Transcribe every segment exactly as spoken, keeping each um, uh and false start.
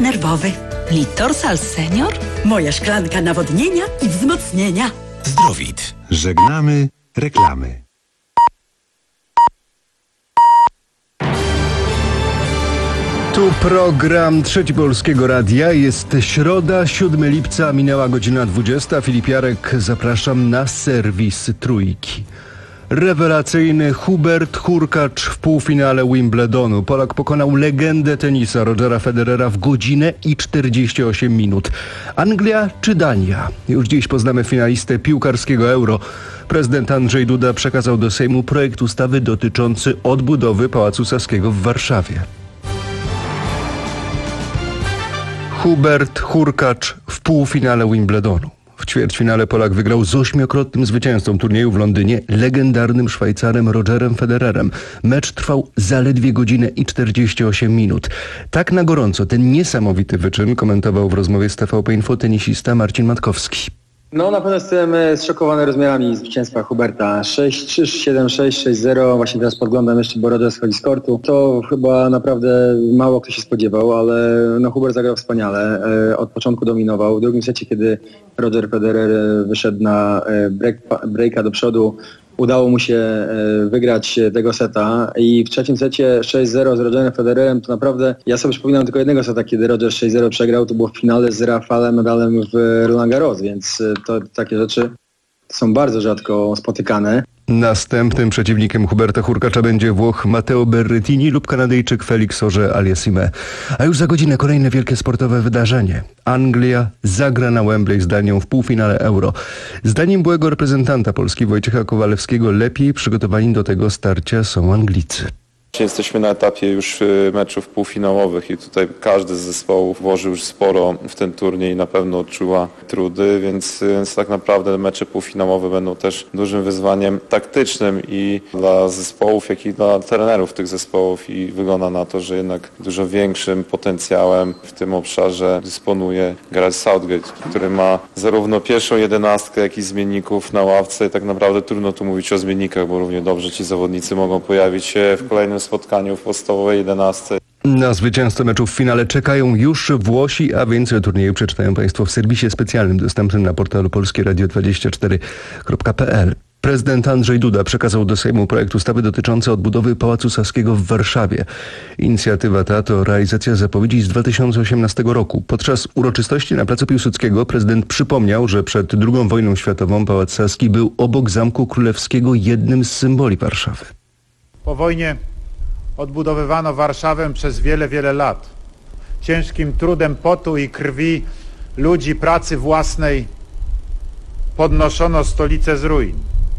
nerwowy. Litorsal Senior? Moja szklanka nawodnienia i wzmocnienia. Zdrowit. Żegnamy reklamy. Tu program Trzeci Polskiego Radia. Jest środa, siódmego lipca, minęła godzina dwudziesta. Filip Jarek, zapraszam na serwis Trójki. Rewelacyjny Hubert Hurkacz w półfinale Wimbledonu. Polak pokonał legendę tenisa Rogera Federera w godzinę i czterdzieści osiem minut. Anglia czy Dania? Już dziś poznamy finalistę piłkarskiego Euro. Prezydent Andrzej Duda przekazał do Sejmu projekt ustawy dotyczący odbudowy Pałacu Saskiego w Warszawie. Hubert Hurkacz w półfinale Wimbledonu. W ćwierćfinale Polak wygrał z ośmiokrotnym zwycięzcą turnieju w Londynie, legendarnym Szwajcarem Rogerem Federerem. Mecz trwał zaledwie godzinę i czterdzieści osiem minut. Tak na gorąco ten niesamowity wyczyn komentował w rozmowie z T V P Info tenisista Marcin Matkowski. No na pewno jestem zszokowany rozmiarami zwycięstwa Huberta. sześć trzy, siedem sześć, sześć zero. Właśnie teraz podglądam jeszcze, bo Roger schodzi z kortu. To chyba naprawdę mało kto się spodziewał, ale no Hubert zagrał wspaniale. Od początku dominował. W drugim secie, kiedy Roger Federer wyszedł na break, breaka do przodu, udało mu się wygrać tego seta i w trzecim secie sześć zero z Rogerem Federerem to naprawdę, ja sobie przypominam tylko jednego seta, kiedy Roger sześć zero przegrał, to było w finale z Rafaelem Nadalem w Roland Garros, więc to takie rzeczy są bardzo rzadko spotykane. Następnym przeciwnikiem Huberta Hurkacza będzie Włoch Matteo Berrettini lub Kanadyjczyk Felix Auger-Aliassime. A już za godzinę kolejne wielkie sportowe wydarzenie. Anglia zagra na Wembley z Danią w półfinale Euro. Zdaniem byłego reprezentanta Polski Wojciecha Kowalewskiego lepiej przygotowani do tego starcia są Anglicy. Jesteśmy na etapie już meczów półfinałowych i tutaj każdy z zespołów włożył już sporo w ten turniej i na pewno odczuła trudy, więc, więc tak naprawdę mecze półfinałowe będą też dużym wyzwaniem taktycznym i dla zespołów, jak i dla trenerów tych zespołów i wygląda na to, że jednak dużo większym potencjałem w tym obszarze dysponuje Gareth Southgate, który ma zarówno pierwszą jedenastkę, jak i zmienników na ławce i tak naprawdę trudno tu mówić o zmiennikach, bo równie dobrze ci zawodnicy mogą pojawić się w kolejnym spotkaniu w podstawowej jedenastce. Na zwycięzcę meczu w finale czekają już Włosi, a więcej o turnieju przeczytają Państwo w serwisie specjalnym dostępnym na portalu polskie radio dwadzieścia cztery kropka p l. Prezydent Andrzej Duda przekazał do Sejmu projekt ustawy dotyczący odbudowy Pałacu Saskiego w Warszawie. Inicjatywa ta to realizacja zapowiedzi z dwa tysiące osiemnastego roku. Podczas uroczystości na placu Piłsudskiego prezydent przypomniał, że przed drugą wojną światową Pałac Saski był obok Zamku Królewskiego jednym z symboli Warszawy. Po wojnie odbudowywano Warszawę przez wiele, wiele lat. Ciężkim trudem potu i krwi ludzi, pracy własnej podnoszono stolicę z ruin.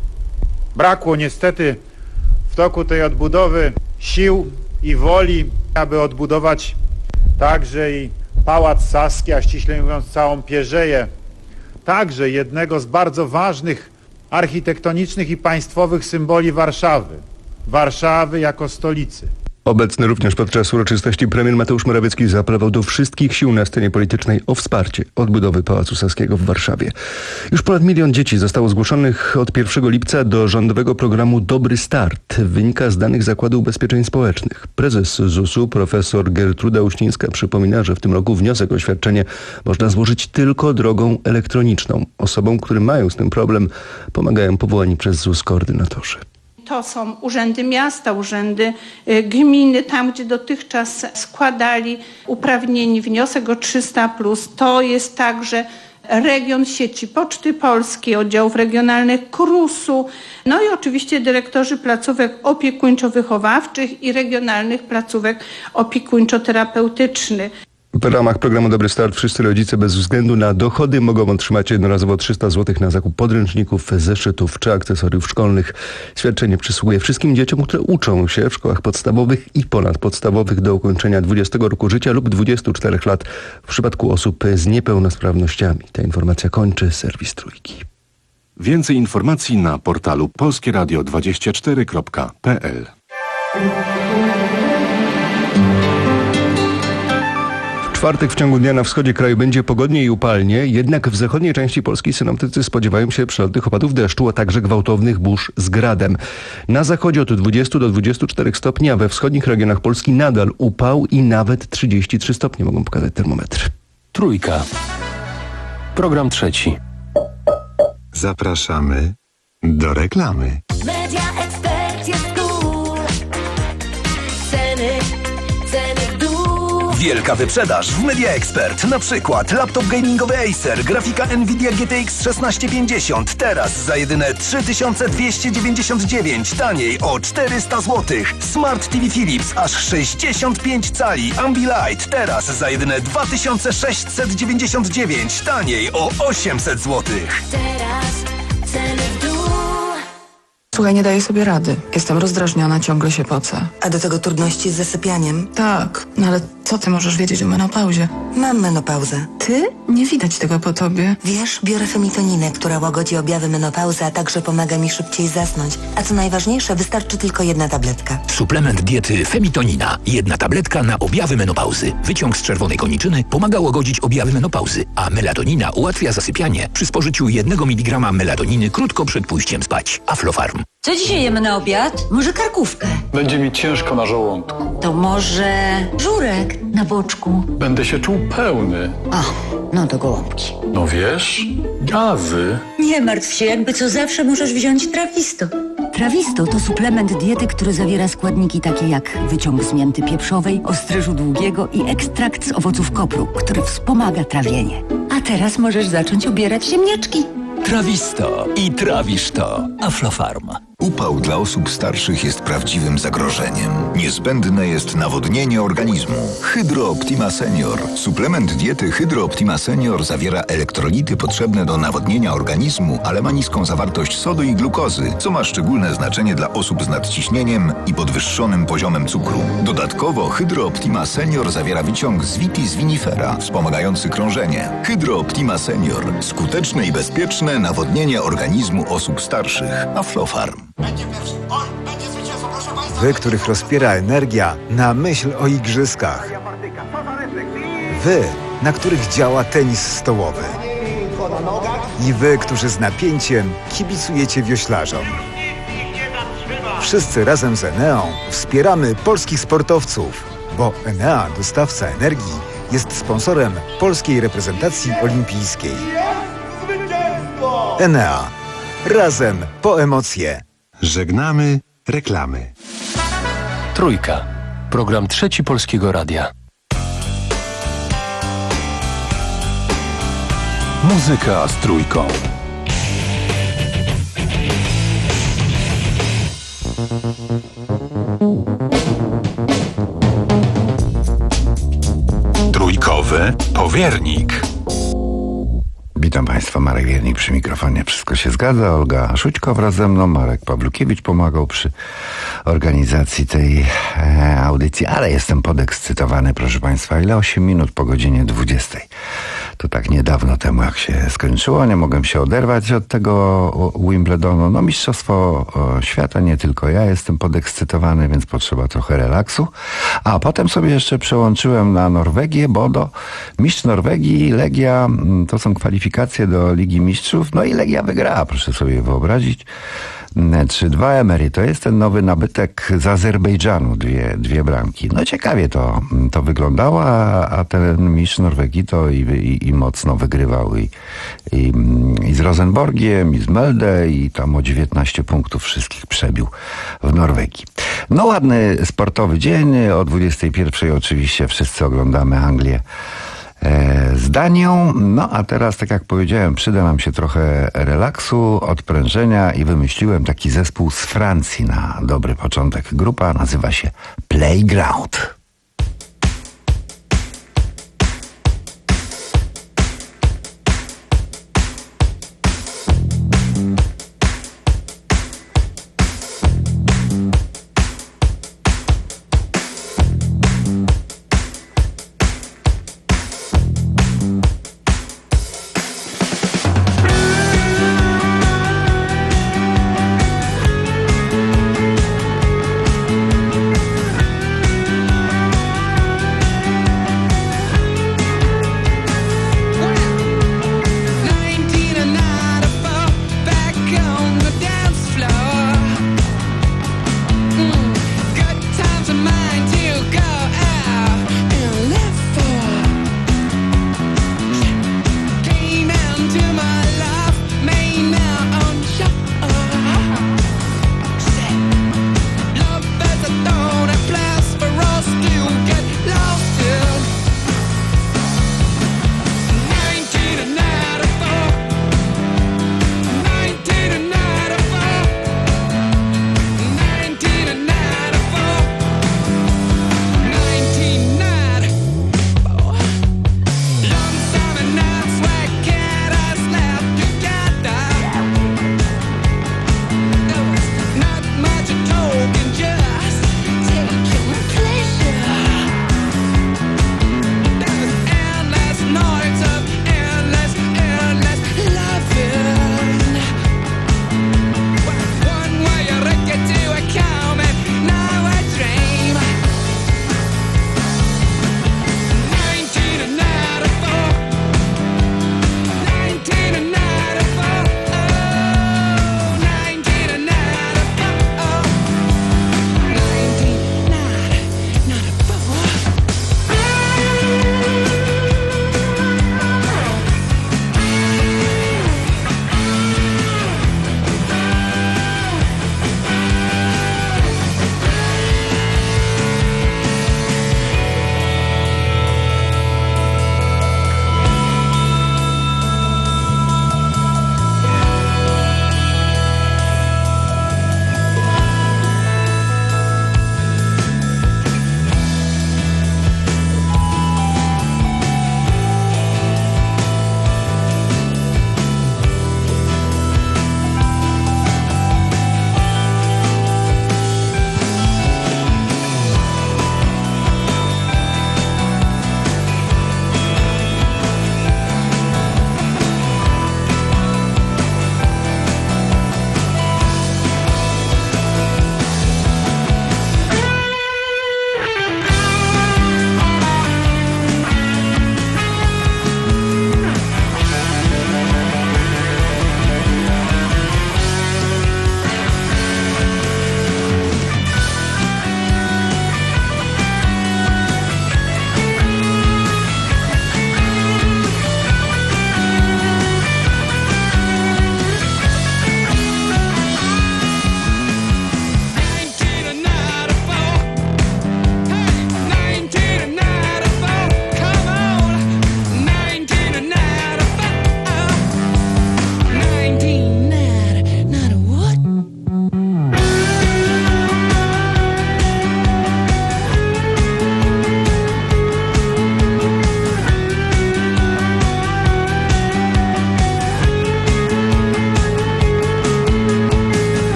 Brakło niestety w toku tej odbudowy sił i woli, aby odbudować także i Pałac Saski, a ściślej mówiąc całą Pierzeję, także jednego z bardzo ważnych architektonicznych i państwowych symboli Warszawy. Warszawy jako stolicy. Obecny również podczas uroczystości premier Mateusz Morawiecki zaapelował do wszystkich sił na scenie politycznej o wsparcie odbudowy Pałacu Saskiego w Warszawie. Już ponad milion dzieci zostało zgłoszonych od pierwszego lipca do rządowego programu Dobry Start. Wynika z danych Zakładu Ubezpieczeń Społecznych. Prezes zusu profesor Gertruda Uścińska przypomina, że w tym roku wniosek o świadczenie można złożyć tylko drogą elektroniczną. Osobom, które mają z tym problem, pomagają powołani przez ZUS koordynatorzy. To są urzędy miasta, urzędy gminy, tam gdzie dotychczas składali uprawnieni wniosek o trzysta plus. To jest także region sieci Poczty Polskiej, oddziałów regionalnych KRUS-u, no i oczywiście dyrektorzy placówek opiekuńczo-wychowawczych i regionalnych placówek opiekuńczo-terapeutycznych. W ramach programu Dobry Start wszyscy rodzice bez względu na dochody mogą otrzymać jednorazowo trzysta złotych na zakup podręczników, zeszytów czy akcesoriów szkolnych. Świadczenie przysługuje wszystkim dzieciom, które uczą się w szkołach podstawowych i ponadpodstawowych do ukończenia dwudziestego roku życia lub dwudziestu czterech lat w przypadku osób z niepełnosprawnościami. Ta informacja kończy serwis Trójki. Więcej informacji na portalu polskie radio dwadzieścia cztery kropka p l. czwartek w ciągu dnia na wschodzie kraju będzie pogodnie i upalnie, jednak w zachodniej części Polski synoptycy spodziewają się przelotnych opadów deszczu, a także gwałtownych burz z gradem. Na zachodzie od dwudziestu do dwudziestu czterech stopni, a we wschodnich regionach Polski nadal upał i nawet trzydzieści trzy stopnie mogą pokazać termometry. Trójka. Program trzeci. Zapraszamy do reklamy. Media Expert jest cool. Ceny, ceny w dół. Wielka wyprzedaż w Media Expert. Na przykład laptop gamingowy Acer, grafika Nvidia G T X szesnaście pięćdziesiąt. Teraz za jedyne trzy tysiące dwieście dziewięćdziesiąt dziewięć. Taniej o czterysta złotych. Smart T V Philips aż sześćdziesiąt pięć cali. Ambilight teraz za jedyne dwa tysiące sześćset dziewięćdziesiąt dziewięć. Taniej o osiemset złotych. Teraz ceny w dół. Słuchaj, nie daję sobie rady. Jestem rozdrażniona, ciągle się pocę. A do tego trudności z zasypianiem? Tak, no ale co ty możesz wiedzieć o menopauzie? Mam menopauzę. Ty? Nie widać tego po tobie. Wiesz, biorę femitoninę, która łagodzi objawy menopauzy, a także pomaga mi szybciej zasnąć. A co najważniejsze, wystarczy tylko jedna tabletka. Suplement diety Femitonina. Jedna tabletka na objawy menopauzy. Wyciąg z czerwonej koniczyny pomaga łagodzić objawy menopauzy, a melatonina ułatwia zasypianie przy spożyciu jednego miligrama melatoniny krótko przed pójściem spać. Aflofarm. Co dzisiaj jemy na obiad? Może karkówkę? Będzie mi ciężko na żołądku. To może żurek na boczku? Będę się czuł pełny. O, no to gołąbki. No wiesz, gazy. Nie martw się, jakby co zawsze możesz wziąć Trawisto. Trawisto to suplement diety, który zawiera składniki takie jak wyciąg z mięty pieprzowej, ostryżu długiego i ekstrakt z owoców kopru, który wspomaga trawienie. A teraz możesz zacząć obierać ziemniaczki. Trawisto i trawisz to. Aflofarm. Upał dla osób starszych jest prawdziwym zagrożeniem. Niezbędne jest nawodnienie organizmu. Hydro Optima Senior. Suplement diety Hydro Optima Senior zawiera elektrolity potrzebne do nawodnienia organizmu, ale ma niską zawartość sodu i glukozy, co ma szczególne znaczenie dla osób z nadciśnieniem i podwyższonym poziomem cukru. Dodatkowo Hydro Optima Senior zawiera wyciąg z Vitis vinifera, wspomagający krążenie. Hydro Optima Senior. Skuteczne i bezpieczne nawodnienie organizmu osób starszych. Aflofarm. Wy, których rozpiera energia na myśl o igrzyskach. Wy, na których działa tenis stołowy. I wy, którzy z napięciem kibicujecie wioślarzom. Wszyscy razem z Eneą wspieramy polskich sportowców, bo Enea, dostawca energii, jest sponsorem polskiej reprezentacji olimpijskiej. Enea. Razem po emocje. Żegnamy reklamy. Trójka. Program trzeci Polskiego Radia. Muzyka z trójką. Trójkowy powiernik. Witam Państwa, Marek Wiernik przy mikrofonie. Wszystko się zgadza. Olga Szućko wraz ze mną, Marek Pawlukiewicz pomagał przy organizacji tej e, audycji, ale jestem podekscytowany, proszę Państwa, ile osiem minut po godzinie dwudziestej. To tak niedawno temu, jak się skończyło, nie mogłem się oderwać od tego Wimbledonu. No Mistrzostwo o, Świata, nie tylko ja jestem podekscytowany, więc potrzeba trochę relaksu. A potem sobie jeszcze przełączyłem na Norwegię, bo do mistrz Norwegii, Legia, to są kwalifikacje do Ligi Mistrzów, no i Legia wygrała, proszę sobie wyobrazić. trzy dwa Emery, to jest ten nowy nabytek z Azerbejdżanu, dwie, dwie bramki. No ciekawie to, to wyglądało, a, a ten mistrz Norwegii to i, i, i mocno wygrywał i, i, i z Rosenborgiem, i z Melde, i tam o dziewiętnaście punktów wszystkich przebił w Norwegii. No ładny sportowy dzień, o dwudziestej pierwszej oczywiście wszyscy oglądamy Anglię z Danią. No a teraz, tak jak powiedziałem, przyda nam się trochę relaksu, odprężenia i wymyśliłem taki zespół z Francji na dobry początek. Grupa nazywa się Playground.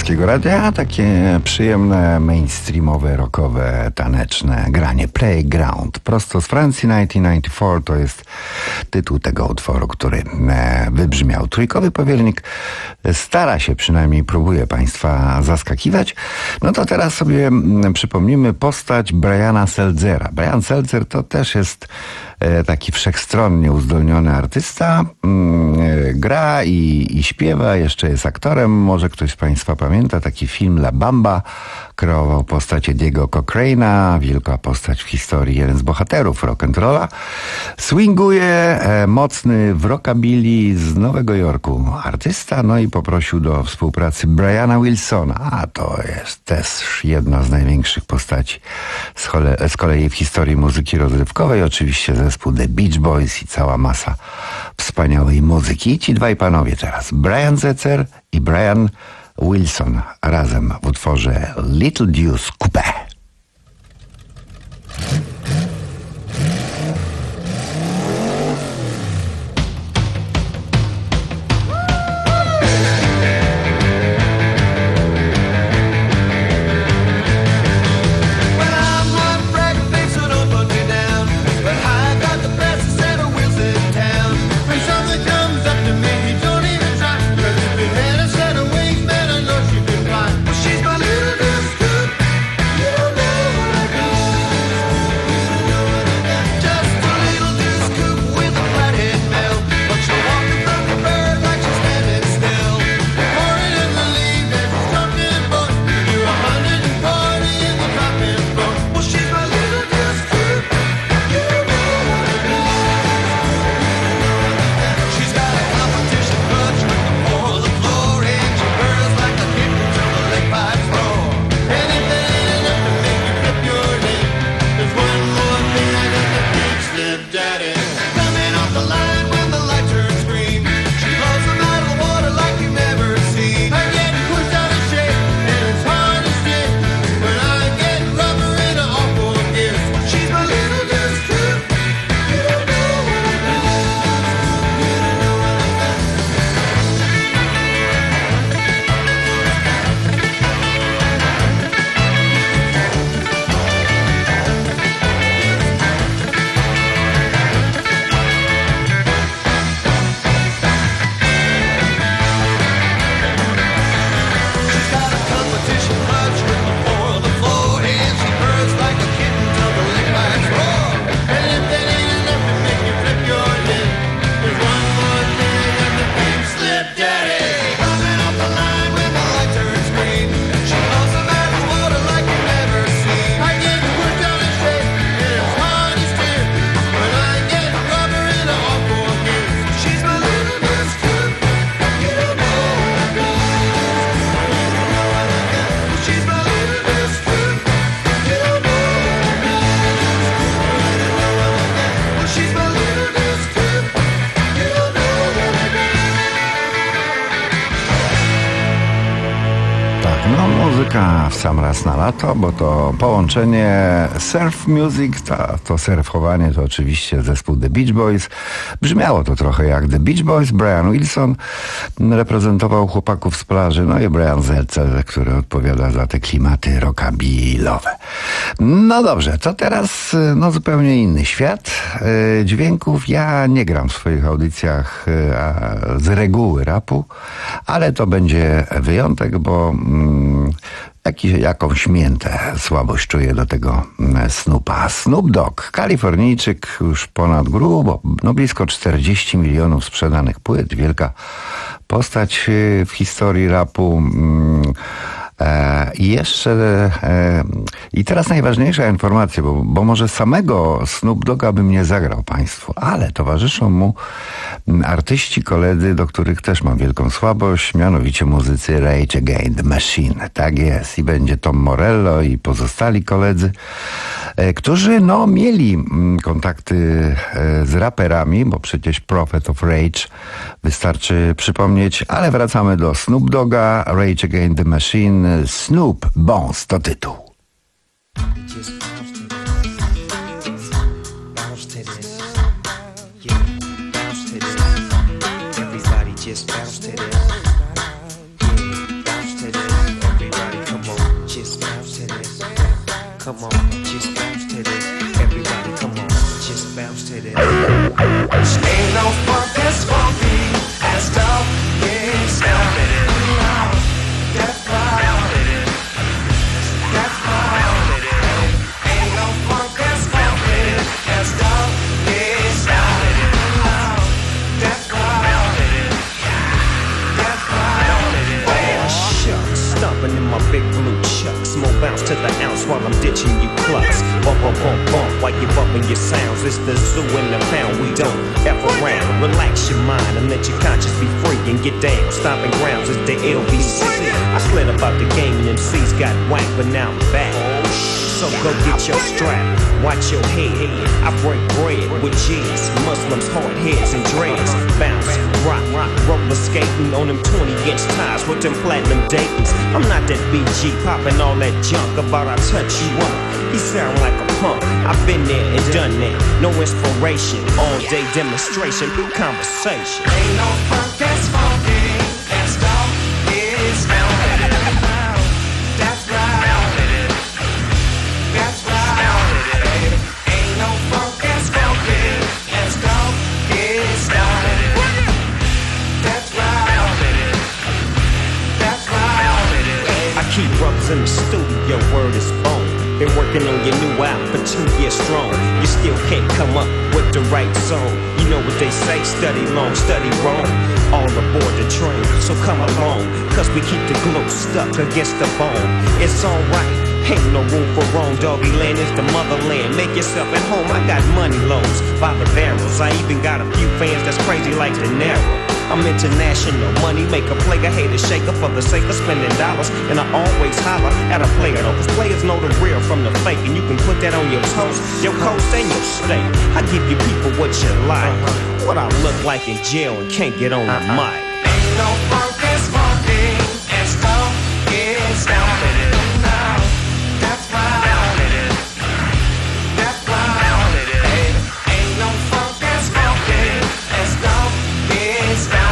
Polskiego Radia, takie przyjemne, mainstreamowe, rockowe, taneczne granie. Playground, prosto z Francji, tysiąc dziewięćset dziewięćdziesiąty czwarty, to jest tytuł tego utworu, który wybrzmiał. Trójkowy powiernik stara się, przynajmniej próbuje Państwa zaskakiwać. No to teraz sobie przypomnimy postać Briana Seltzera. Brian Seltzer to też jest taki wszechstronnie uzdolniony artysta, gra i, i śpiewa, jeszcze jest aktorem. Może ktoś z Państwa pamięta taki film La Bamba. Kreował postać Ediego Cochrane'a, wielka postać w historii, jeden z bohaterów rock'n'rolla. Swinguje, e, mocny w rockabilly z Nowego Jorku artysta, no i poprosił do współpracy Briana Wilsona, a to jest też jedna z największych postaci z, chole, z kolei w historii muzyki rozrywkowej, oczywiście zespół The Beach Boys i cała masa wspaniałej muzyki. I ci dwaj panowie teraz, Brian Setzer i Brian Wilson, razem w utworze Little Deuce Coupe. W sam raz na lato, bo to połączenie surf music, to, to surfowanie to oczywiście zespół The Beach Boys. Brzmiało to trochę jak The Beach Boys. Brian Wilson reprezentował chłopaków z plaży, no i Brian Setzer, który odpowiada za te klimaty rockabillowe. No dobrze, to teraz no zupełnie inny świat dźwięków. Ja nie gram w swoich audycjach z reguły rapu, ale to będzie wyjątek, bo mm, Jaki, jakąś miętę, słabość czuję do tego Snoopa. Snoop Dogg, Kalifornijczyk, już ponad grubo, no blisko czterdzieści milionów sprzedanych płyt, wielka postać w historii rapu. E, I jeszcze e, i teraz najważniejsza informacja, bo, bo może samego Snoop Dogga bym nie zagrał Państwu, ale towarzyszą mu artyści, koledzy, do których też mam wielką słabość, mianowicie muzycy Rage Against the Machine. Tak jest. I będzie Tom Morello i pozostali koledzy, e, którzy no mieli m, kontakty e, z raperami, bo przecież Prophet of Rage wystarczy przypomnieć, ale wracamy do Snoop Dogga, Rage Against the Machine, Snoop Bones to tytuł. Just bounce to this. Yeah, bounce to this. Ain't no funk that's funky as dog is down. That's right. That's right. Ain't no funk that's funky as dog is down. That's right. That's right. Oh shucks, stomping in my big blue chucks. More bounce to the ounce while I'm ditching you clucks. Bump, bump, bump, bump while you bumping your sounds. It's the zoo in the pound, we don't F around. Relax your mind and let your conscience be free and get down. Stomping grounds is the L B C. I slid about the game and M Cs got whacked, but now I'm back. So go get your strap, watch your head. I break bread with G's, Muslims, hard heads and dreads. Bounce, rock, rock, roller skating on them twenty inch tires with them platinum Daytons. I'm not that B G popping all that junk about I touch you up. He sound like a punk. I've been there and done that. No inspiration, all day demonstration, conversation. Ain't no funk that's funky as dog is down. That's right. That's right. Ain't no funk that's funky as dog is down. That's right. That's right. I keep brothers in the studio, word is bone. Been working on your new album for two years strong. You still can't come up with the right song. You know what they say, study long, study wrong. All aboard the train, so come along. Cause we keep the glue stuck against the bone. It's alright, ain't no room for wrong. Doggy land is the motherland. Make yourself at home, I got money loans by the barrels. I even got a few fans that's crazy like De Niro. I'm international, money maker, player, hater, shaker for the sake of spending dollars. And I always holler at a player though, cause players know the real from the fake. And you can put that on your toast, your coast and your steak. I give you people what you like. What I look like in jail and can't get on the mic. Ain't no funk that's funky as dog is down. That's right. That's right. Ain't no funk that's funky as dog is down.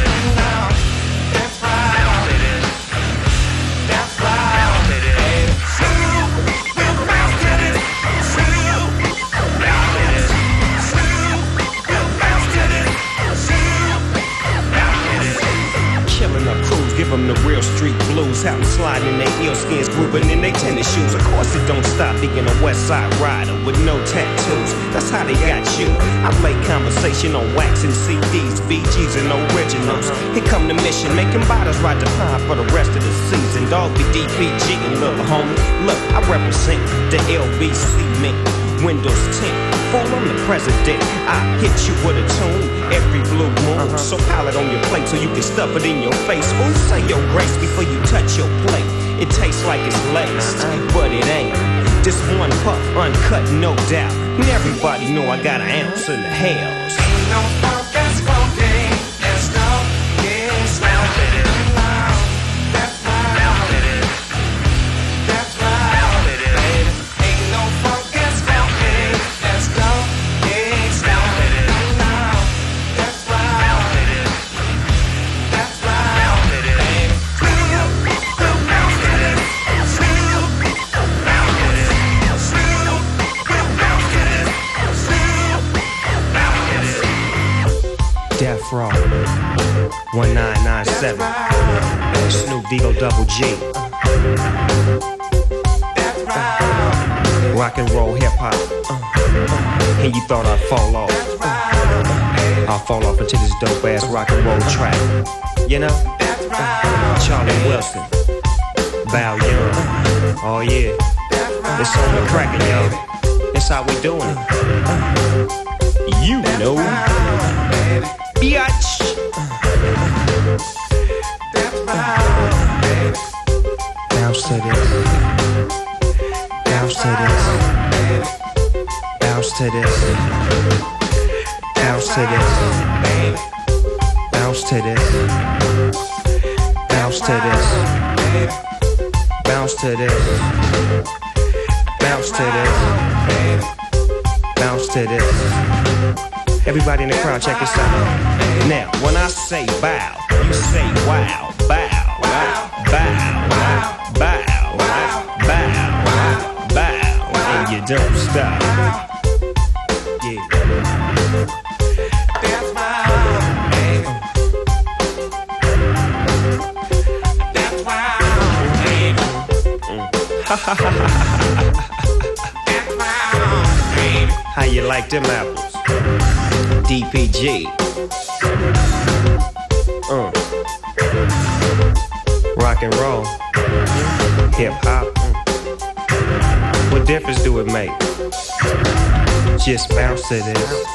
That's right. That's right. Still, we'll bounce to this. Still, bounce to this. Still, we'll bounce to this. Still, bounce to this. Killing up crews, give them the real street blues. How them sliding in their eel skins, grooving in their tennis shoes. Of course it don't stop being a West Side rider with no tattoos. That's how they got you. I play conversation on wax and C Ds, B Gs and originals. Here come the mission, making bottles ride the pine for the rest of the season. Dog be D P G and little homie. Look, I represent the L B C mint. Windows ten, fool, I'm the president. I hit you with a tune every blue moon. Uh-huh. So pile it on your plate so you can stuff it in your face. Ooh, say your grace before you touch your plate. It tastes like it's laced, uh-huh. but it ain't. Just one puff, uncut, no doubt. And everybody know I got an ounce in the hells. Ain't no funk that's funky as dog is down. That's right. That's right. Ain't no funk that's funky as dog is down. That's right. That's right. Still, we'll bounce to this. Still, bounce to this. Still, we'll bounce to this. Still, bounce to this. Death Row, one nine nine seven, Snoop D-O double G. Rock and roll hip hop, uh, and you thought I'd fall off. Uh, I'll fall off into this dope ass rock and roll track. You know, Charlie Wilson, Val Young. Oh yeah, it's on the crackin', yo. It's how we doing it. You know, biatch. Bounce to this. Bounce to this. Bounce to this. Bounce to this. Bounce to this. Bounce to this. Bounce to this. Bounce to this. Bounce to this. Everybody in the crowd, check this out. Now, when I say bow, you say wow, bow, bow, bow, bow, bow, bow, bow, and you don't stop. Yeah. How you like them apples? D P G. Uh. Rock and roll. Hip hop. Mm. What difference do it make? Just bounce to this.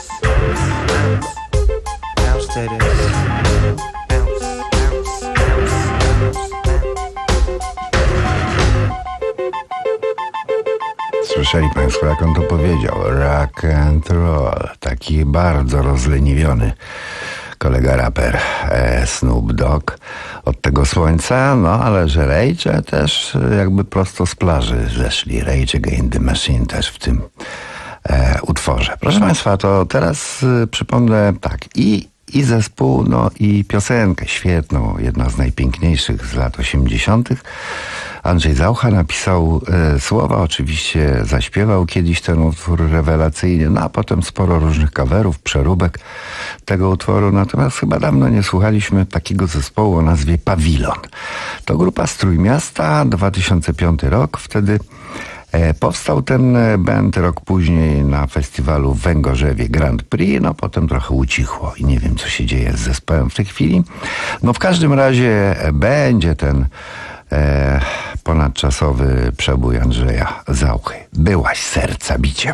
Bounce to this. Słyszeli Państwo, jak on to powiedział? Rock and roll. Taki bardzo rozleniwiony kolega raper e, Snoop Dogg od tego słońca, no ale że Rage też jakby prosto z plaży zeszli. Rage Against the Machine też w tym e, utworze. Proszę Państwa, to teraz e, przypomnę tak i I zespół, no i piosenkę świetną, jedna z najpiękniejszych z lat osiemdziesiątych. Andrzej Zaucha napisał e, słowa, oczywiście zaśpiewał kiedyś ten utwór rewelacyjnie, no a potem sporo różnych coverów, przeróbek tego utworu. Natomiast chyba dawno nie słuchaliśmy takiego zespołu o nazwie Pawilon. To grupa z Trójmiasta, dwa tysiące piąty rok, wtedy E, powstał ten band rok później na festiwalu w Węgorzewie Grand Prix, no potem trochę ucichło i nie wiem, co się dzieje z zespołem w tej chwili. No w każdym razie będzie ten e, ponadczasowy przebój Andrzeja Zauchy. Byłaś serca biciem.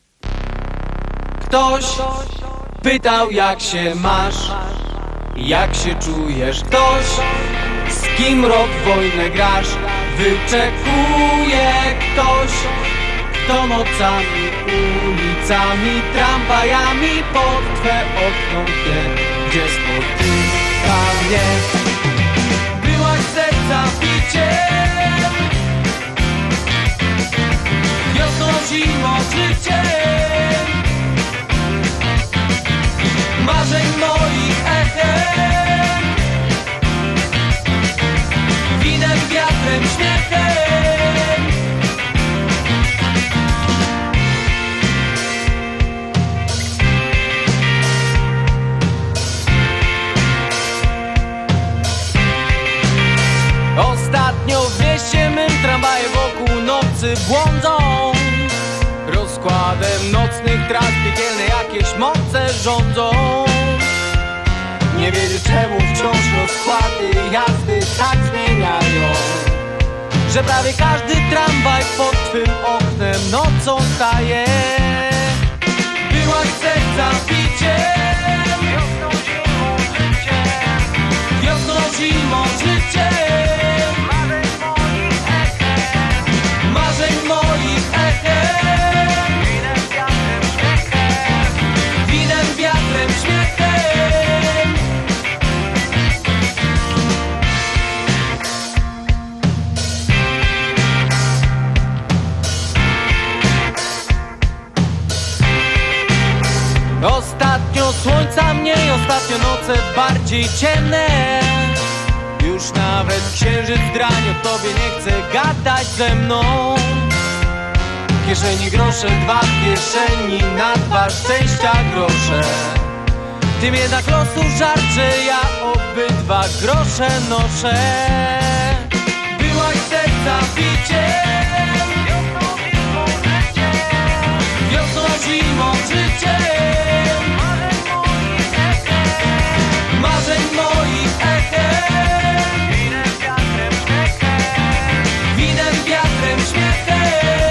Ktoś pytał, jak się masz, jak się czujesz. Ktoś, z kim rok w wojnę grasz. Wyczekuje ktoś, kto nocami, ulicami, tramwajami pod twe okno wie, gdzie spotyka mnie. Byłaś serca biciem, wiosną, zimą, życiem, marzeń moich echem, winem, wiatrem, śmiechem. Ostatnio w mieście mym tramwaje wokół nocy błądzą. Rozkładem nocnych tras piekielne jakieś moce rządzą. Nie wiedzieć czemu wciąż rozkłady jazdy tak zmieniają, że prawie każdy tramwaj pod twym oknem nocą staje. Byłaś serca biciem, wiosną, zimą, życiem, wiosną, zimą, życiem, marzeń moich echem, marzeń moich echem, winem, wiatrem, śmiechem, winem, wiatrem, śmiechem. Ostatnio słońca mniej, ostatnio noce bardziej ciemne. Już nawet księżyc drań o tobie nie chce gadać ze mną. W kieszeni grosze, dwa w kieszeni, na dwa szczęścia grosze. Tym jednak losu żarcie, ja obydwa grosze noszę. Byłaś serca biciem, wiosną, zimą, życiem, wiosną, zimą, życiem, marzeń moich echem, winem, wiatrem, śmiechem, winem, wiatrem, śmiechem.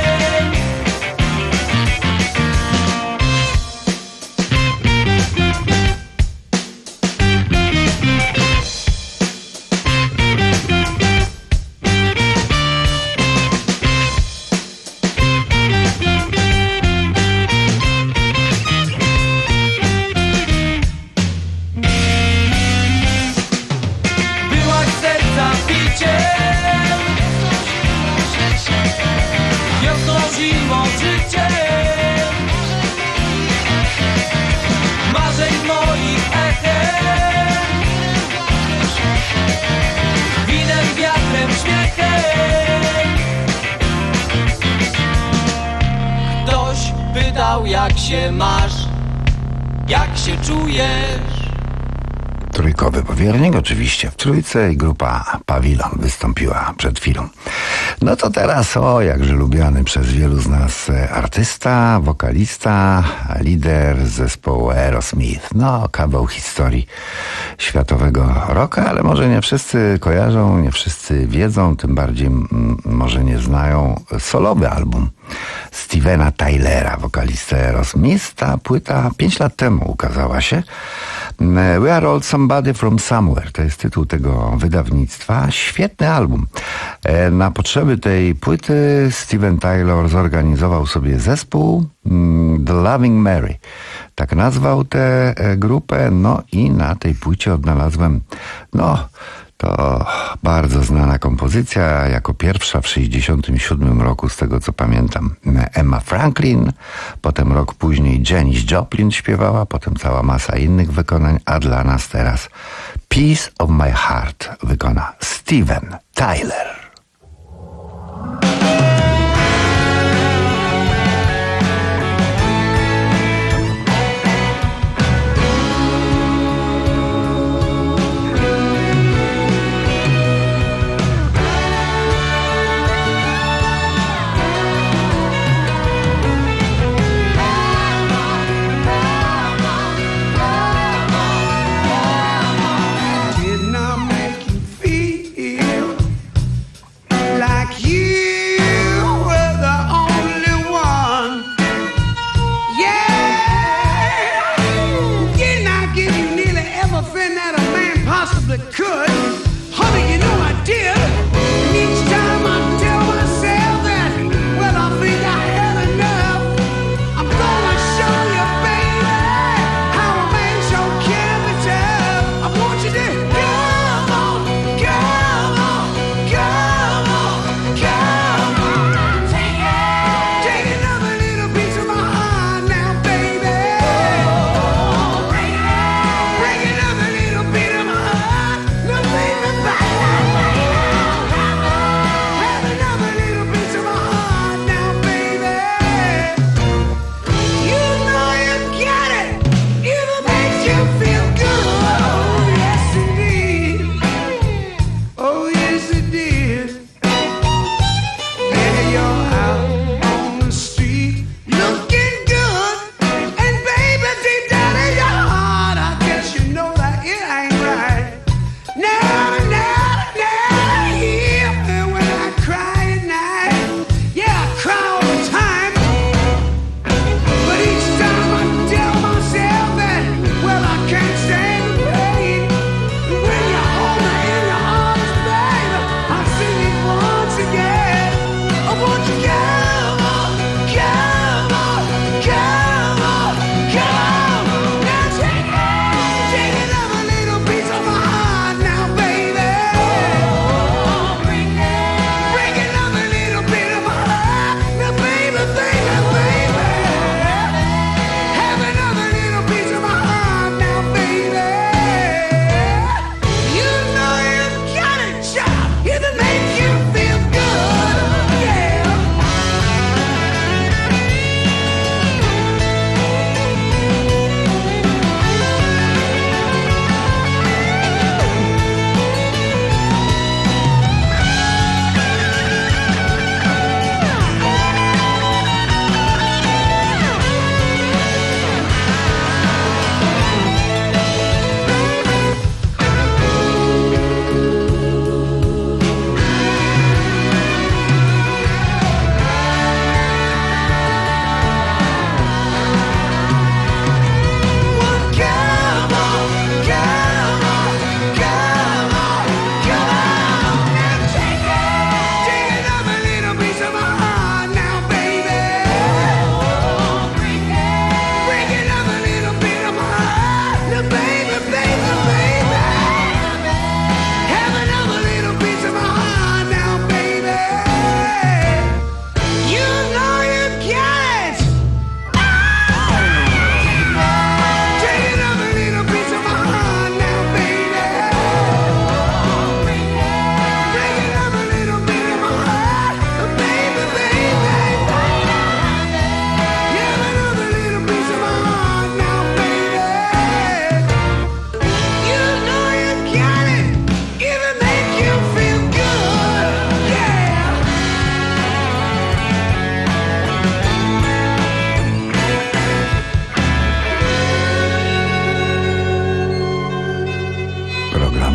Ktoś pytał, jak się masz, jak się czujesz. Trójkowy powiernik, oczywiście w trójce i grupa Pawilon wystąpiła przed chwilą. No to teraz, o jakże lubiany przez wielu z nas artysta, wokalista, lider zespołu Aerosmith. No, kawał historii światowego rocka, ale może nie wszyscy kojarzą, nie wszyscy wiedzą, tym bardziej m, może nie znają solowy album Stevena Tylera, wokalisty Aerosmith. Ta płyta pięć lat temu ukazała się. We Are All Somebody From Somewhere to jest tytuł tego wydawnictwa. Świetny album. Na potrzeby tej płyty Steven Tyler zorganizował sobie zespół The Loving Mary. Tak nazwał tę grupę. No i na tej płycie odnalazłem, no to bardzo znana kompozycja, jako pierwsza w sześćdziesiątym siódmym roku, z tego co pamiętam, Emma Franklin, potem rok później Janis Joplin śpiewała, potem cała masa innych wykonań, a dla nas teraz Piece of My Heart wykona Steven Tyler.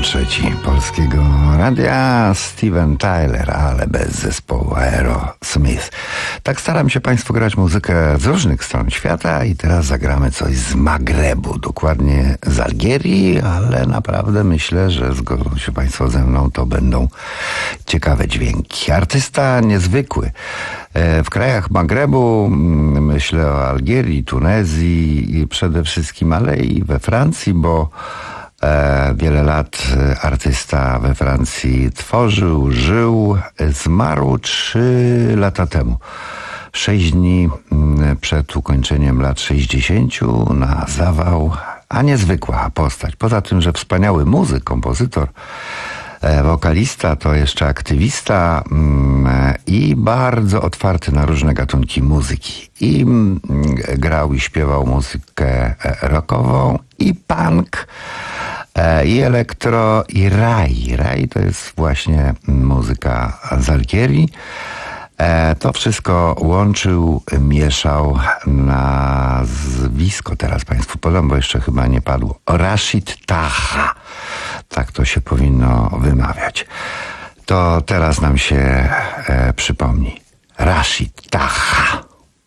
trzeci Polskiego Radia. Steven Tyler, ale bez zespołu Aerosmith. Tak staram się Państwu grać muzykę z różnych stron świata i teraz zagramy coś z Magrebu, dokładnie z Algierii, ale naprawdę myślę, że zgodzą się Państwo ze mną, to będą ciekawe dźwięki. Artysta niezwykły. W krajach Magrebu, myślę o Algierii, Tunezji i przede wszystkim, ale i we Francji, bo e, wiele lat artysta we Francji tworzył, żył, zmarł trzy lata temu. Sześć dni przed ukończeniem lat sześćdziesięciu na zawał, a niezwykła postać. Poza tym, że wspaniały muzyk, kompozytor, wokalista, to jeszcze aktywista i bardzo otwarty na różne gatunki muzyki. I grał i śpiewał muzykę rockową, i punk, i elektro, i raj. Raj to jest właśnie muzyka z Algierii. To wszystko łączył, mieszał. Nazwisko teraz Państwu podam, bo jeszcze chyba nie padło. Rachid Taha. Tak to się powinno wymawiać. To teraz nam się e, przypomni. Rachid Taha.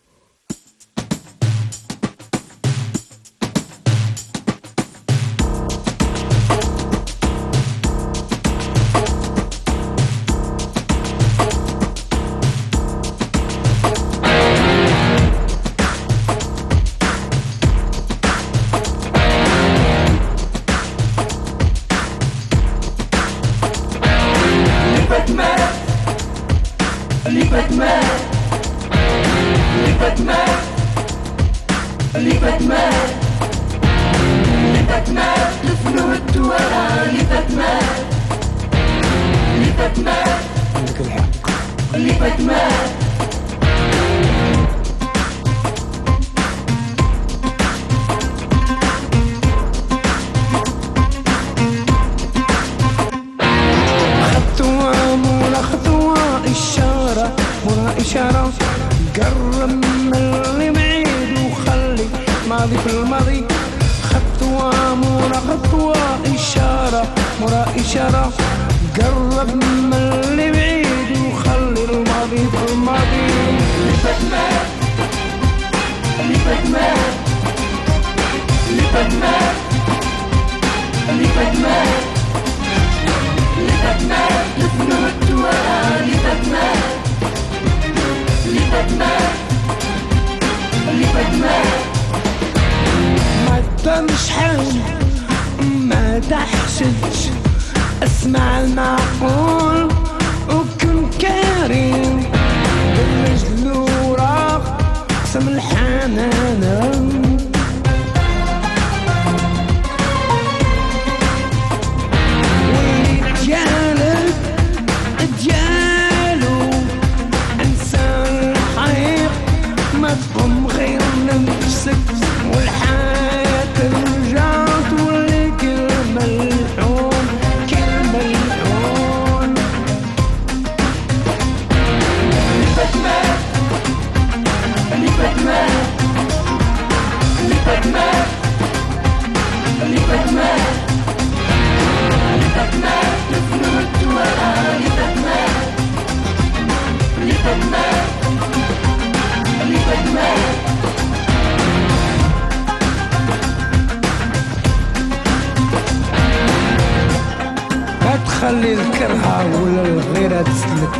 خلي الكرهة ولا الغيرة تسلك،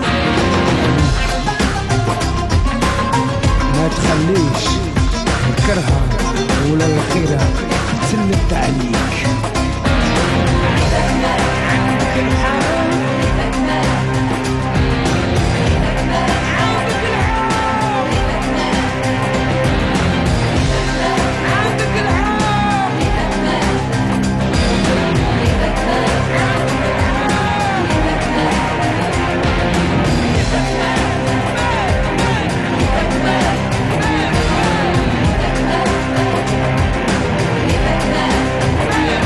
ما تخليش الكرهة ولا الغيرة تسلك عليك. Yeah.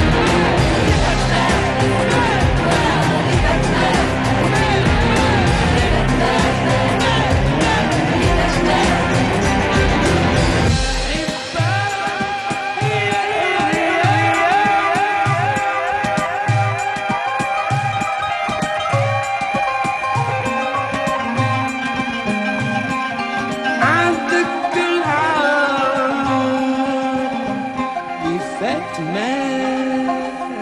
fat man.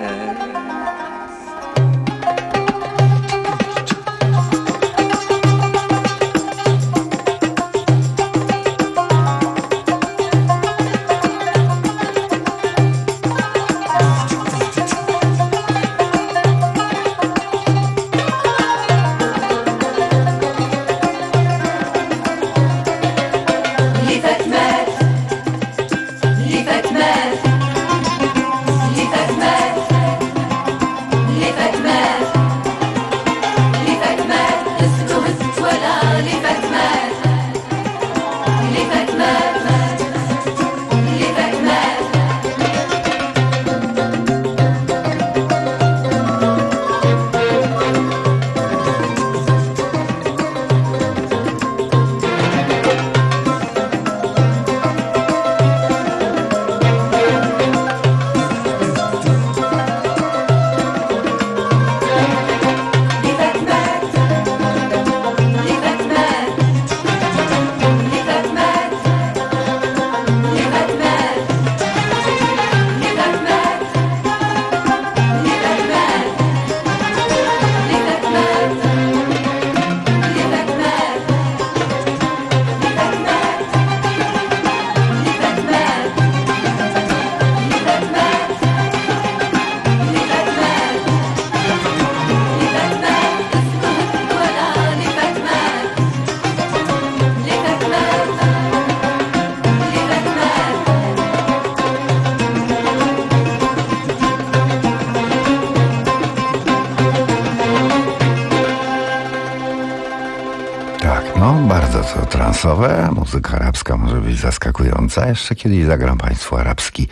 Transowe, muzyka arabska może być zaskakująca. Jeszcze kiedyś zagram Państwu arabski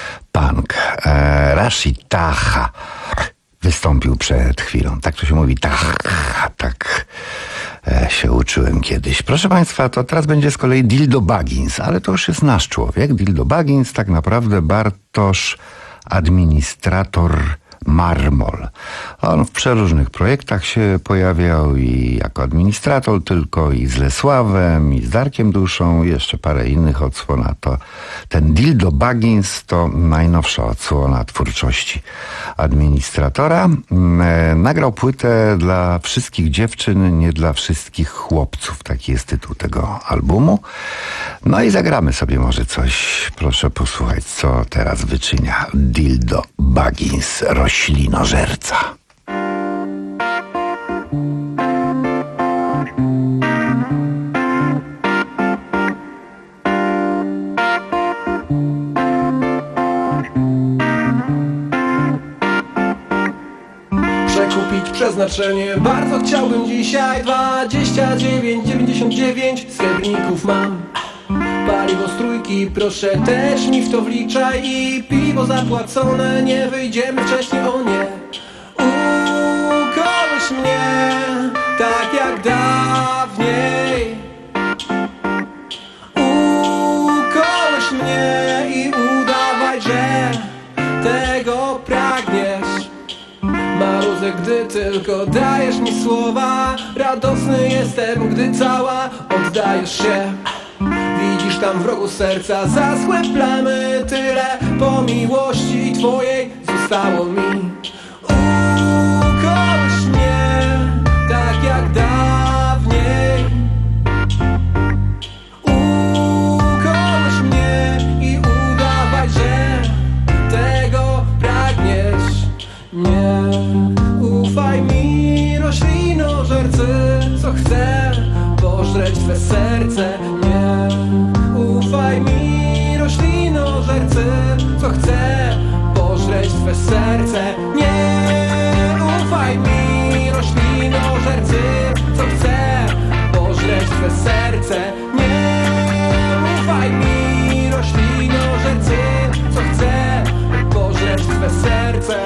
punk. E, Rashid Taha wystąpił przed chwilą. Tak to się mówi, Taha, tak e, się uczyłem kiedyś. Proszę Państwa, to teraz będzie z kolei Dildo Baggins, ale to już jest nasz człowiek. Dildo Baggins, tak naprawdę Bartosz, administrator Marmol. On w przeróżnych projektach się pojawiał i jako administrator tylko, i z Lesławem, i z Darkiem Duszą, i jeszcze parę innych odsłon. A to ten Dildo Baggins to najnowsza odsłona twórczości administratora. E, nagrał płytę dla wszystkich dziewczyn, nie dla wszystkich chłopców. Taki jest tytuł tego albumu. No i zagramy sobie może coś. Proszę posłuchać, co teraz wyczynia Dildo Baggins, roślinożerca. Przekupić przeznaczenie bardzo chciałbym dzisiaj. Dwadzieścia dziewięć dziewięćdziesiąt dziewięć srebrników mam. Paliwo z trójki, proszę też mi w to wliczaj. I piwo zapłacone, nie wyjdziemy wcześniej, o nie. Ukołysz mnie, tak jak dawniej. Ukołysz mnie i udawaj, że tego pragniesz. Marudzę, gdy tylko dajesz mi słowa. Radosny jestem, gdy cała oddajesz się. Widzisz tam w rogu serca zaschłe plamy. Tyle po miłości twojej zostało mi. Ukołysz mnie, tak jak dawniej. Ukołysz mnie i udawaj, że tego pragniesz. Nie ufaj mi, roślinożercy, co chce pożreć twe serce. Nie ufaj mi, roślinożercy, co chce pożreć twe serce. Nie ufaj mi, roślinożercy, co chce pożreć twe serce. Nie ufaj mi, roślinożercy, co chce pożreć twe serce.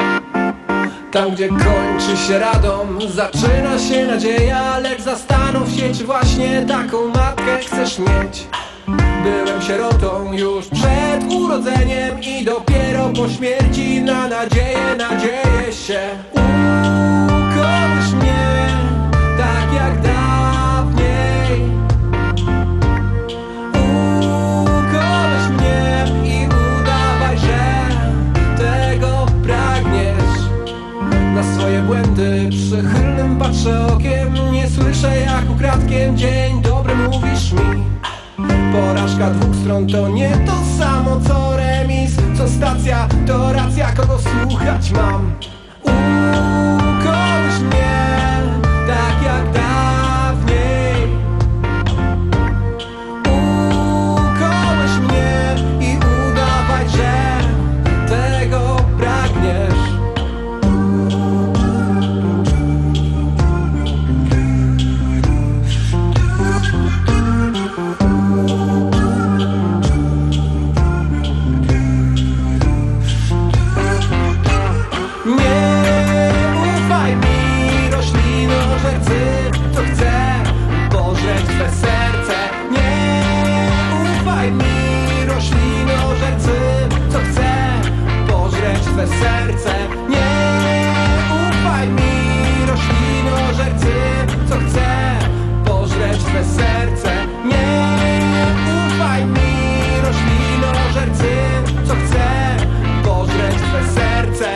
Tam, gdzie kończy się radom, zaczyna się nadzieja, lecz zastanów się się, czy właśnie taką matkę chcesz mieć. Byłem sierotą już przed urodzeniem i dopiero po śmierci na nadzieję nadzieję się. Ukołysz mnie tak jak dawniej. Ukołysz mnie i udawaj, że tego pragniesz. Na swoje błędy przychylnym patrzę okiem. Nie słyszę jak ukradkiem dzień dobry mówisz mi. Porażka dwóch stron to nie to samo co remis. Co stacja to racja, kogo słuchać mam. Ukołysz mnie tak jak dawniej. Ukołysz mnie i udawaj, że tego pragniesz. Serce, nie ufaj mi, roślinożercy, co chce pożreć twe serce. Nie ufaj mi, roślinożercy, co chce pożreć twe serce.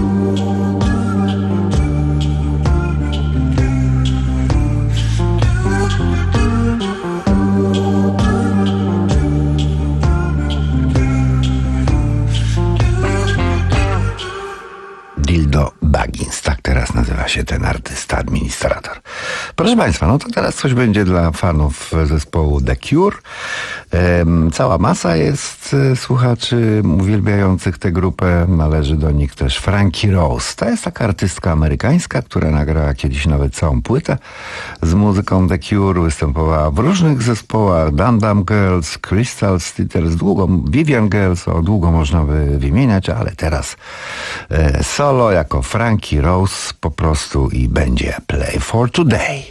Dildo Baggins, tak teraz nazywa się ten artysta, administrator. Proszę Państwa, no to teraz coś będzie dla fanów zespołu The Cure. Ehm, cała masa jest e, słuchaczy uwielbiających tę grupę. Należy do nich też Frankie Rose. To jest taka artystka amerykańska, która nagrała kiedyś nawet całą płytę z muzyką The Cure. Występowała w różnych zespołach. Dum Dum Girls, Crystal Stealers, długo, Vivian Girls, o długo można by wymieniać, ale teraz e, solo jako Frankie Rose po prostu i będzie Play for Today.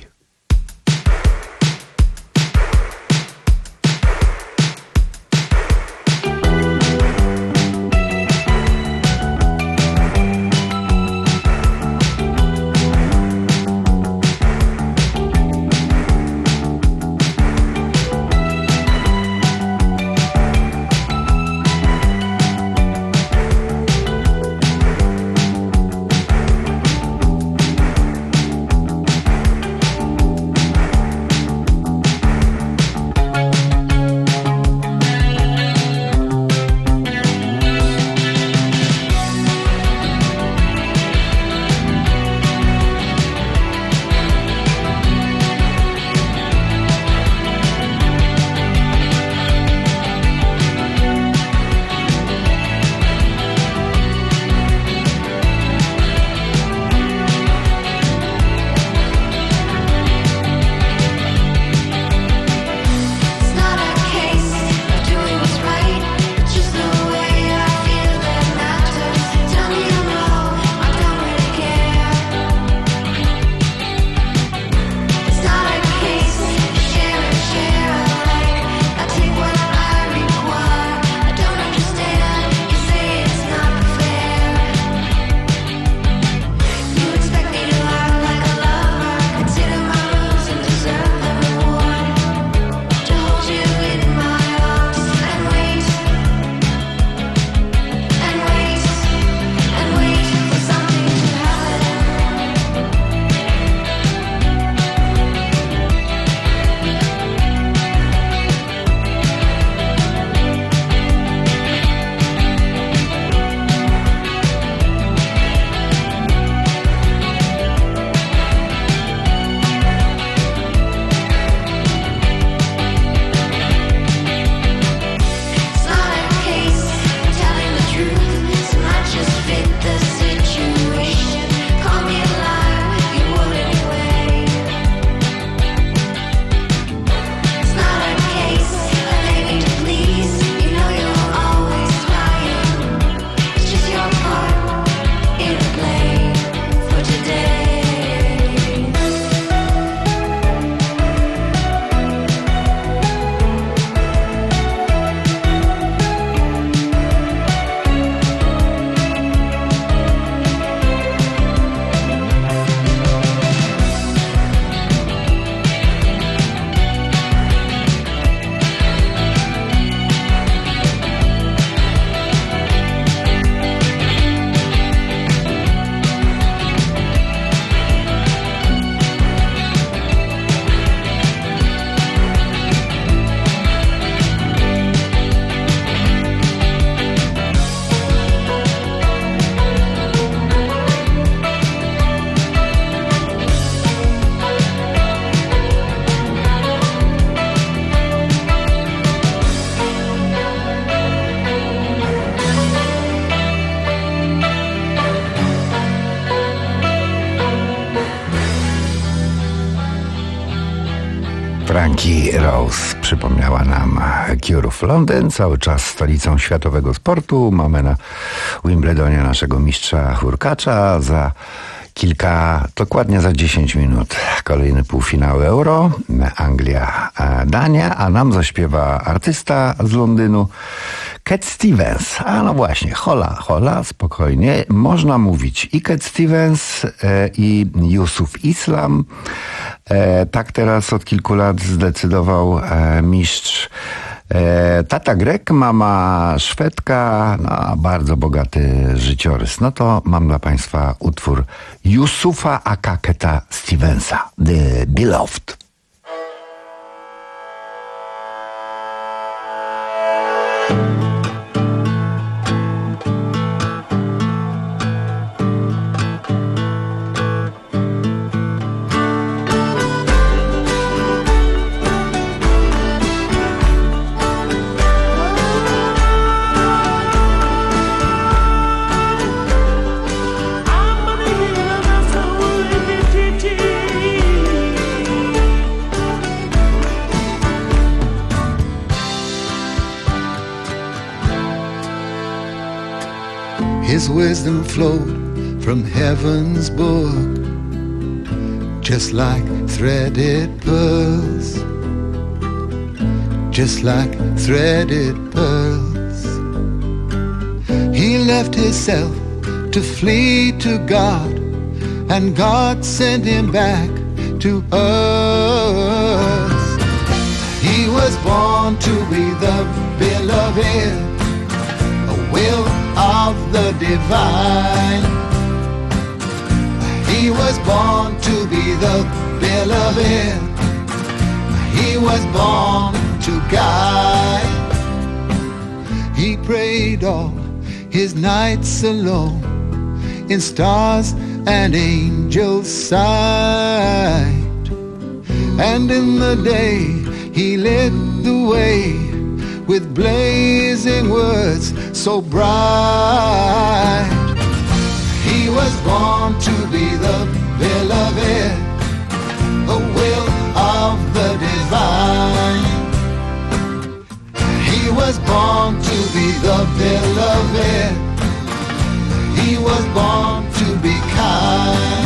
Frankie Rose przypomniała nam Cure of London, cały czas stolicą światowego sportu. Mamy na Wimbledonie naszego mistrza hurkacza. Za kilka, dokładnie za dziesięć minut kolejny półfinał Euro, Anglia, Dania, a nam zaśpiewa artysta z Londynu Cat Stevens. A no właśnie, hola, hola, spokojnie. Można mówić i Cat Stevens, e, i Yusuf Islam. E, tak teraz od kilku lat zdecydował e, mistrz. E, tata Grek, mama Szwedka, no, bardzo bogaty życiorys. No to mam dla Państwa utwór Yusufa aka Cata Stevensa, The Beloved. His wisdom flowed from heaven's book, just like threaded pearls, just like threaded pearls. He left himself to flee to God, and God sent him back to earth. He was born to be the beloved, a will of the divine. He was born to be the beloved. He was born to guide. He prayed all his nights alone in stars and angels' sight. And in the day he lit the way with blazing words so bright. He was born to be the beloved, a will of the divine. He was born to be the beloved. He was born to be kind.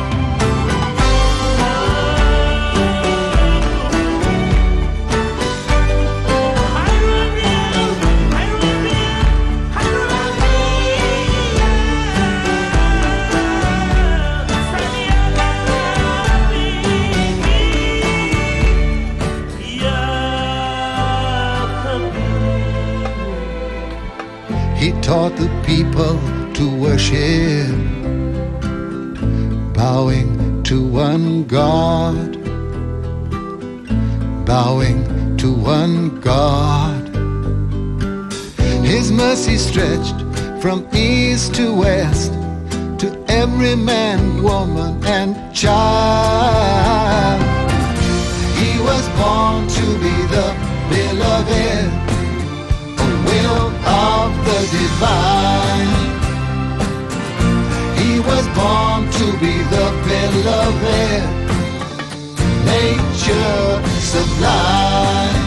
He taught the people to worship, bowing to one God, bowing to one God. His mercy stretched from east to west, to every man, woman, and child. He was born to be the beloved, will of the divine. He was born to be the beloved, nature sublime.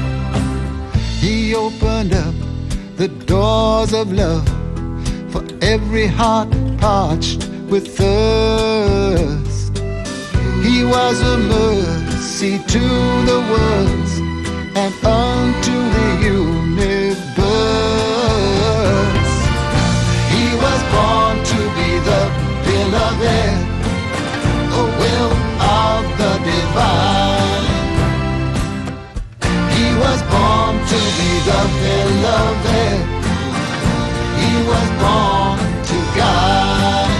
He opened up the doors of love for every heart parched with thirst. He was a mercy to the worlds and unto the universe. He was born to be the beloved, a will of the divine. He was born to be the beloved. He was born to guide.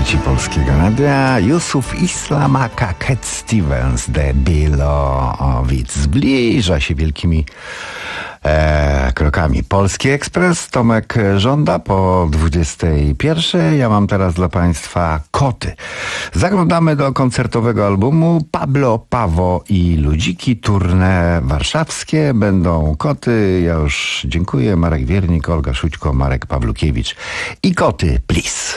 Trzeci Polskiego Radia. Yusuf Islamaka, Cat Stevens, The Bilowic. Zbliża się wielkimi e, krokami Polski Ekspres. Tomek żąda po dwudziestej pierwszej. Ja mam teraz dla Państwa Koty. Zaglądamy do koncertowego albumu Pablo, Pawo i Ludziki. Tournée warszawskie. Będą Koty. Ja już dziękuję. Marek Wiernik, Olga Szućko, Marek Pawlukiewicz. I Koty, please.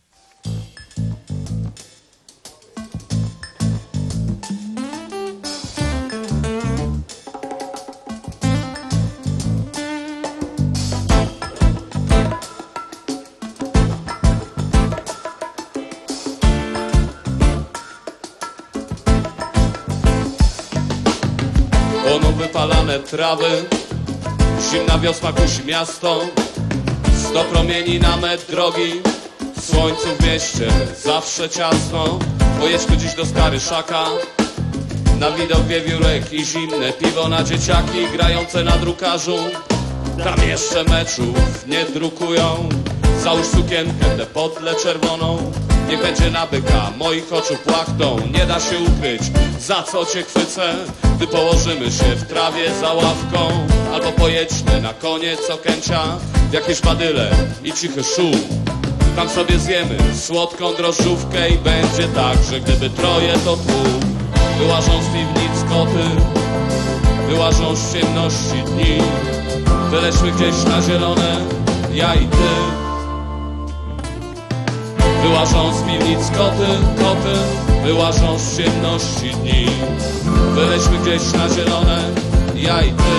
Płoną wypalane trawy, zimna wiosna kusi miasto. Sto promieni na metr drogi, w słońcu w mieście zawsze ciasno. Pojedźmy dziś do Stary Szaka, na widok wiewiórek i zimne piwo na dzieciaki grające na drukarzu. Tam jeszcze meczów nie drukują. Załóż sukienkę, tę podle czerwoną. Niech będzie na byka moich oczu płachtą. Nie da się ukryć, za co cię chwycę, gdy położymy się w trawie za ławką. Albo pojedźmy na koniec Okęcia, w jakieś badyle i cichy szum. Tam sobie zjemy słodką drożdżówkę i będzie tak, że gdyby troje to tłum. Wyłażą z piwnic koty, wyłażą z ciemności dni. Wylećmy gdzieś na zielone, ja i ty. Wyłażą z piwnic koty, koty, wyłażą z ciemności dni. Wylećmy gdzieś na zielone, ja i ty.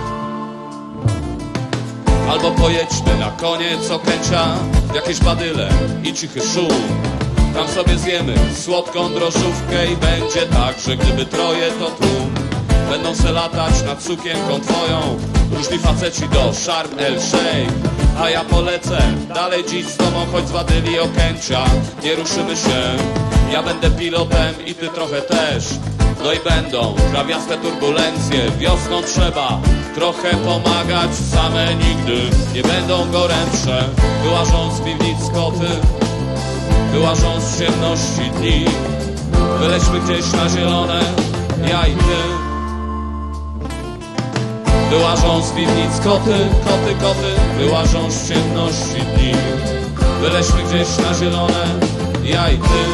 Albo pojedźmy na koniec Okęcia, w jakieś badyle i cichy szum. Tam sobie zjemy słodką drożdżówkę i będzie tak, że gdyby troje to tłum. Będą se latać nad sukienką twoją różni faceci do Sharm el Sheikh. A ja polecę dalej dziś z tobą, choć z Wadyli Okęcia nie ruszymy się. Ja będę pilotem i ty trochę też. No i będą trawiaste turbulencje. Wiosną trzeba trochę pomagać, same nigdy nie będą gorętsze. Wyłażą z piwnic koty, wyłażą z ciemności dni. Wylećmy gdzieś na zielone, ja i ty. Wyłażą z piwnic koty, koty, koty, wyłażą z ciemności dni. Wylećmy gdzieś na zielone, ja i ty.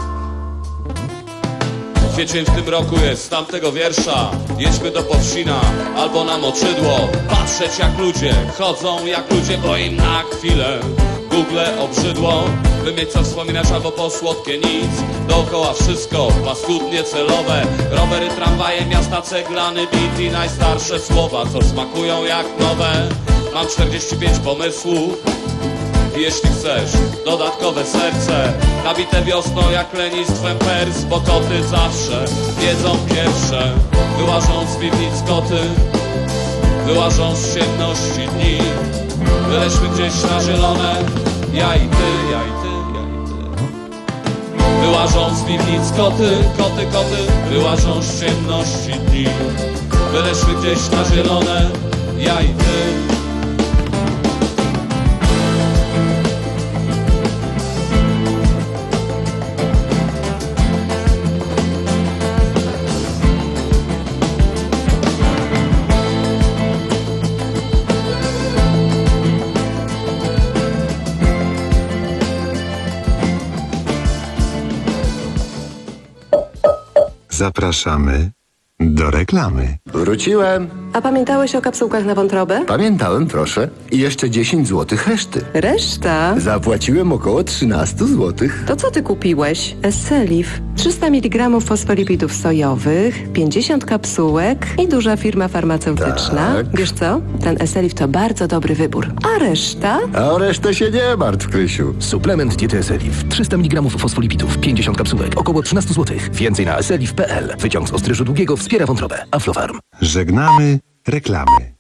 Kwiecień w tym roku jest z tamtego wiersza. Jedźmy do Powsina albo na Moczydło. Patrzeć jak ludzie chodzą, jak ludzie, bo im na chwilę Google obrzydło. By mieć co wspominać albo po słodkie nic. Dookoła wszystko paskudnie celowe. Rowery, tramwaje, miasta, ceglany bit i najstarsze słowa, co smakują jak nowe. Mam czterdzieści pięć pomysłów i jeśli chcesz dodatkowe serce, nabite wiosną jak lenistwem pers. Bo koty zawsze wiedzą pierwsze. Wyłażą z piwnic koty, wyłażą z ciemności dni. Wylećmy gdzieś na zielone, ja i ty, ja i ty, ja i ty. Wyłażą z piwnic koty, koty, koty, wyłażą z ciemności dni. Wylećmy gdzieś na zielone, ja i ty. Zapraszamy do reklamy. Wróciłem. A pamiętałeś o kapsułkach na wątrobę? Pamiętałem, proszę. I jeszcze dziesięć złotych reszty. Reszta? Zapłaciłem około trzynaście złotych. To co ty kupiłeś? Esselif. trzysta miligramów fosfolipidów sojowych, pięćdziesiąt kapsułek i duża firma farmaceutyczna. Tak. Wiesz co? Ten Esselif to bardzo dobry wybór. A reszta? A o resztę się nie martw, Krysiu. Suplement diety Esselif. trzysta miligramów fosfolipidów, pięćdziesiąt kapsułek, około trzynaście złotych. Więcej na esselif kropka p l. Wyciąg z ostryżu długiego wspiera wątrobę. Aflofarm. Żegnamy reklamy.